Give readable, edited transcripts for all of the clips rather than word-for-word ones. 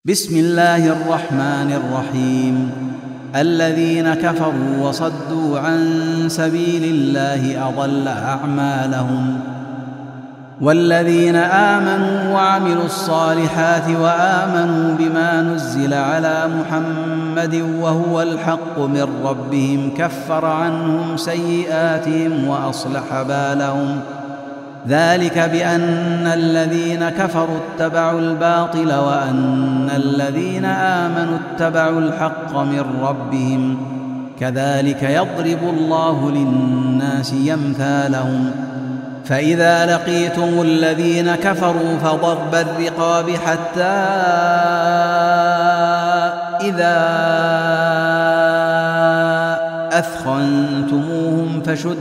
بسم الله الرحمن الرحيم. الذين كفروا وصدوا عن سبيل الله أضل أعمالهم. والذين آمنوا وعملوا الصالحات وآمنوا بما نزل على محمد وهو الحق من ربهم كفر عنهم سيئاتهم وأصلح بالهم. ذلك بأن الذين كفروا اتبعوا الباطل وأن الذين آمنوا اتبعوا الحق من ربهم. كذلك يضرب الله للناس أمثالهم. فإذا لقيتم الذين كفروا فضرب الرقاب حتى إذا أثخنتموهم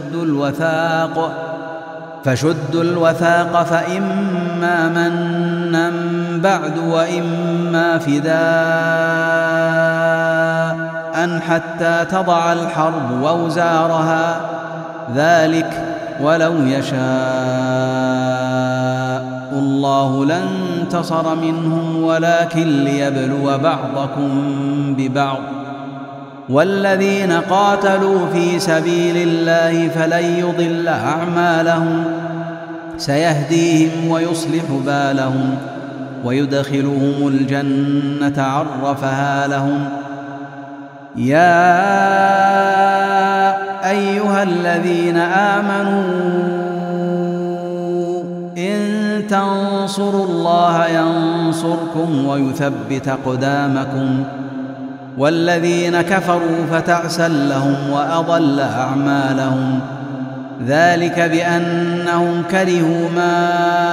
فشدوا الوثاق فإما منا بعد وإما فداء حتى تضع الحرب وأوزارها. ذلك ولو يشاء الله لانتصر منهم ولكن ليبلو بعضكم ببعض. والذين قاتلوا في سبيل الله فلن يضل أعمالهم سيهديهم ويصلح بالهم ويدخلهم الجنة عرفها لهم. يا أيها الذين آمنوا إن تنصروا الله ينصركم ويثبت أقدامكم. والذين كفروا فتعسا لهم وأضل أعمالهم. ذلك بأنهم كرهوا ما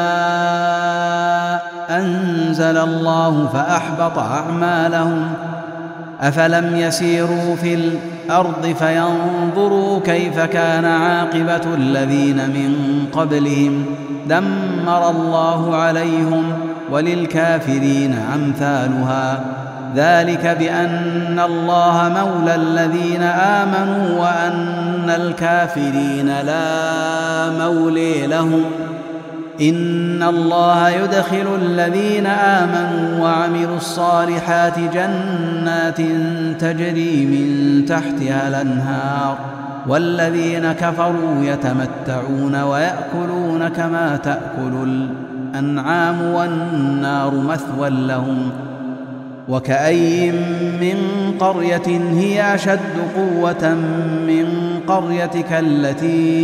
أنزل الله فأحبط أعمالهم. أفلم يسيروا في الأرض فينظروا كيف كان عاقبة الذين من قبلهم دمر الله عليهم وللكافرين أمثالها. ذلك بأن الله مولى الذين آمنوا وأن الكافرين لا مولي لهم. إن الله يدخل الذين آمنوا وعملوا الصالحات جنات تجري من تحتها الأنهار. والذين كفروا يتمتعون ويأكلون كما تأكل الأنعام والنار مثوى لهم. وكأي من قرية هي أشد قوة من قريتك التي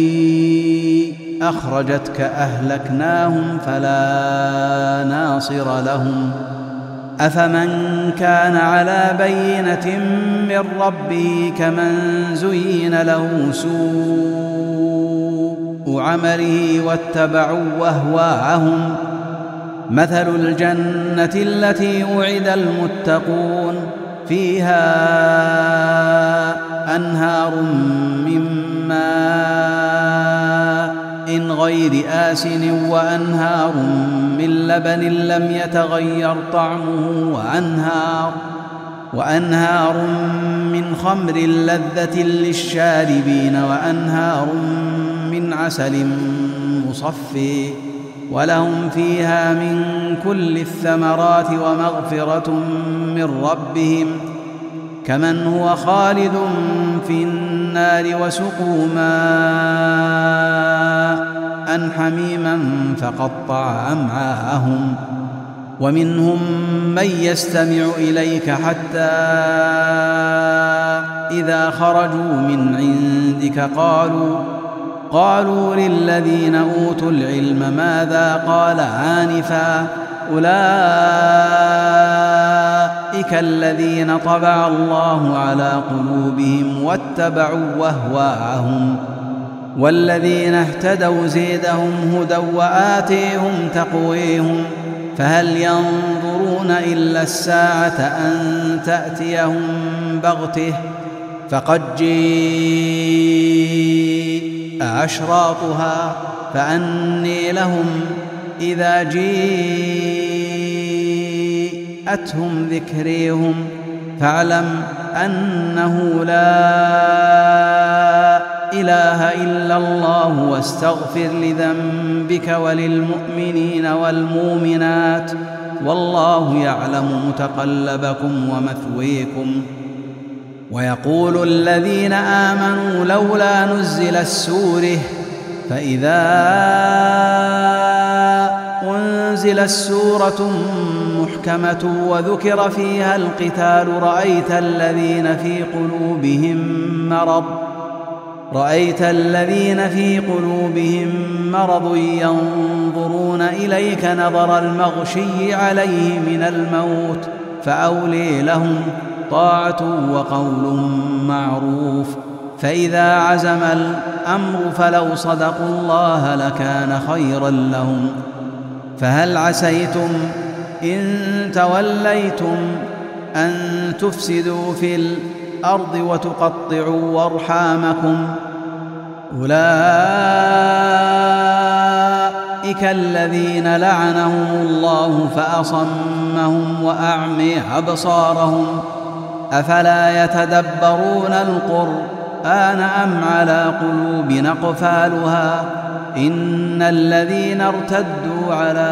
أخرجتك أهلكناهم فلا ناصر لهم. أفمن كان على بينة من ربه كمن زين له سوء عمله واتبعوا أهواءهم. مثل الجنة التي وعد المتقون فيها أنهار من ماء غير آسن وأنهار من لبن لم يتغير طعمه وأنهار من خمر لذة للشاربين وأنهار من عسل مصفى ولهم فيها من كل الثمرات ومغفرة من ربهم كمن هو خالد في النار وسقوا ماء حميما فقطع أمعاءهم. ومنهم من يستمع إليك حتى إذا خرجوا من عندك قالوا للذين أوتوا العلم ماذا قال آنفا أولئك الذين طبع الله على قلوبهم واتبعوا أهواءهم. والذين اهتدوا زيدهم هدى وآتيهم تقويهم. فهل ينظرون إلا الساعة أن تأتيهم بغته فقد جيء أشراطها فأني لهم إذا جيءتهم ذكريهم. فاعلم أنه لا إله إلا الله واستغفر لذنبك وللمؤمنين والمؤمنات والله يعلم متقلبكم ومثويكم. ويقول الذين آمنوا لولا نزلت سورة، فإذا أنزلت سورة محكمة وذكر فيها القتال رأيت الذين في قلوبهم مرض ينظرون إليك نظر المغشي عليه من الموت، فأولي لهم طاعة وقول معروف. فإذا عزم الأمر فلو صدقوا الله لكان خيرا لهم. فهل عسيتم إن توليتم أن تفسدوا في الأرض وتقطعوا أرحامكم؟ أولئك الذين لعنهم الله فأصمهم وأعمي أبصارهم، أفلا يتدبرون القرآن أم على قلوب أقفالها؟ إن الذين ارتدوا على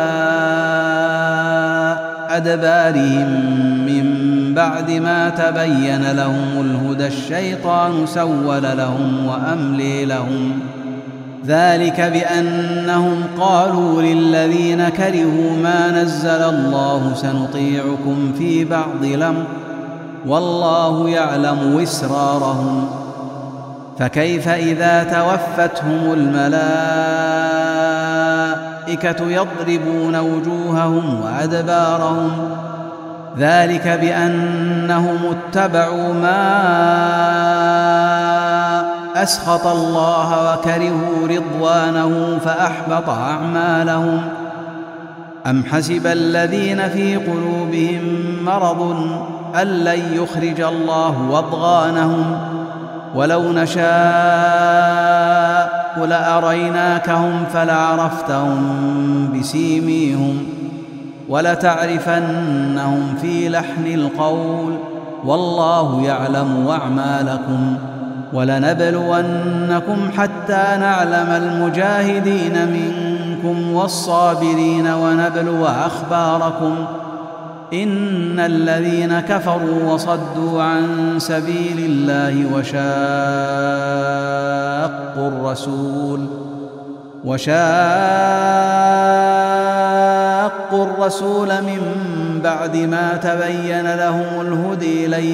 أدبارهم من بعد ما تبين لهم الهدى الشيطان سول لهم وأملي لهم، ذلك بأنهم قالوا للذين كرهوا ما نزل الله سنطيعكم في بعض الأمر والله يعلم إسرارهم. فكيف إذا توفتهم الملائكة يضربون وجوههم وأدبارهم؟ ذلك بأنهم اتبعوا ما أسخط الله وكرهوا رضوانه فأحبط أعمالهم. أم حسب الذين في قلوبهم مرض أن لن يخرج الله أضغانهم؟ ولو نشاء لأريناكهم فلعرفتهم بسيميهم ولتعرفنهم في لحن القول، والله يعلم أعمالكم. ولنبلونكم حتى نعلم المجاهدين منكم والصابرين ونبلو أخباركم. إن الذين كفروا وصدوا عن سبيل الله وشاقوا الرسول من بعد ما تبين لهم الهدي لن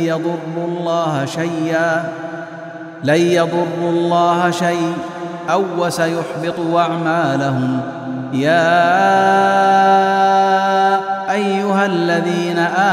يضروا الله شيئا أو وسيحبط أعمالهم. يا أيها الذين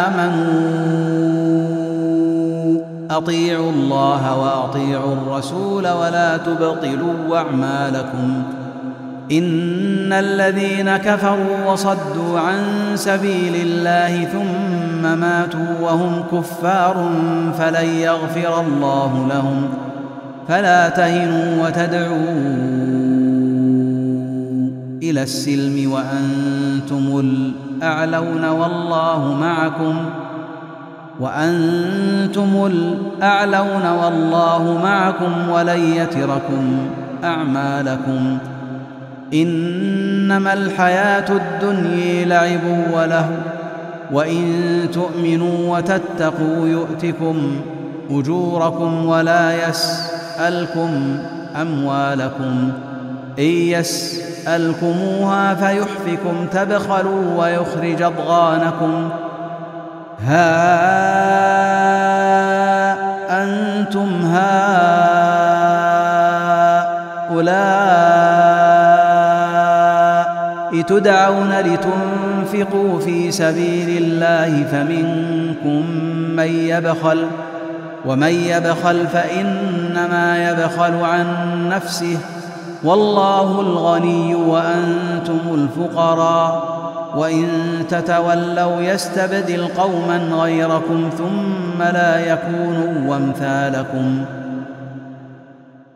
آمنوا أطيعوا الله وأطيعوا الرسول ولا تبطلوا أعمالكم. إن الذين كفروا وصدوا عن سبيل الله ثم ماتوا وهم كفار فلن يغفر الله لهم. فلا تهنوا وتدعوا إلى السلم وأنتم الأعلون والله معكم ولن يتركم أعمالكم. إنما الحياة الدنيا لعب وله وإن تؤمنوا وتتقوا يؤتكم أجوركم ولا يسألكم أموالكم. إن يسألكموها فيحفكم تبخلوا ويخرج أضغانكم. ها أنتم هؤلاء تدعون لتنفقوا في سبيل الله فمنكم من يبخل ومن يبخل فإنما يبخل عن نفسه والله الغني وأنتم الفقراء. وإن تتولوا يستبدل قوما غيركم ثم لا يكونوا أمثالكم.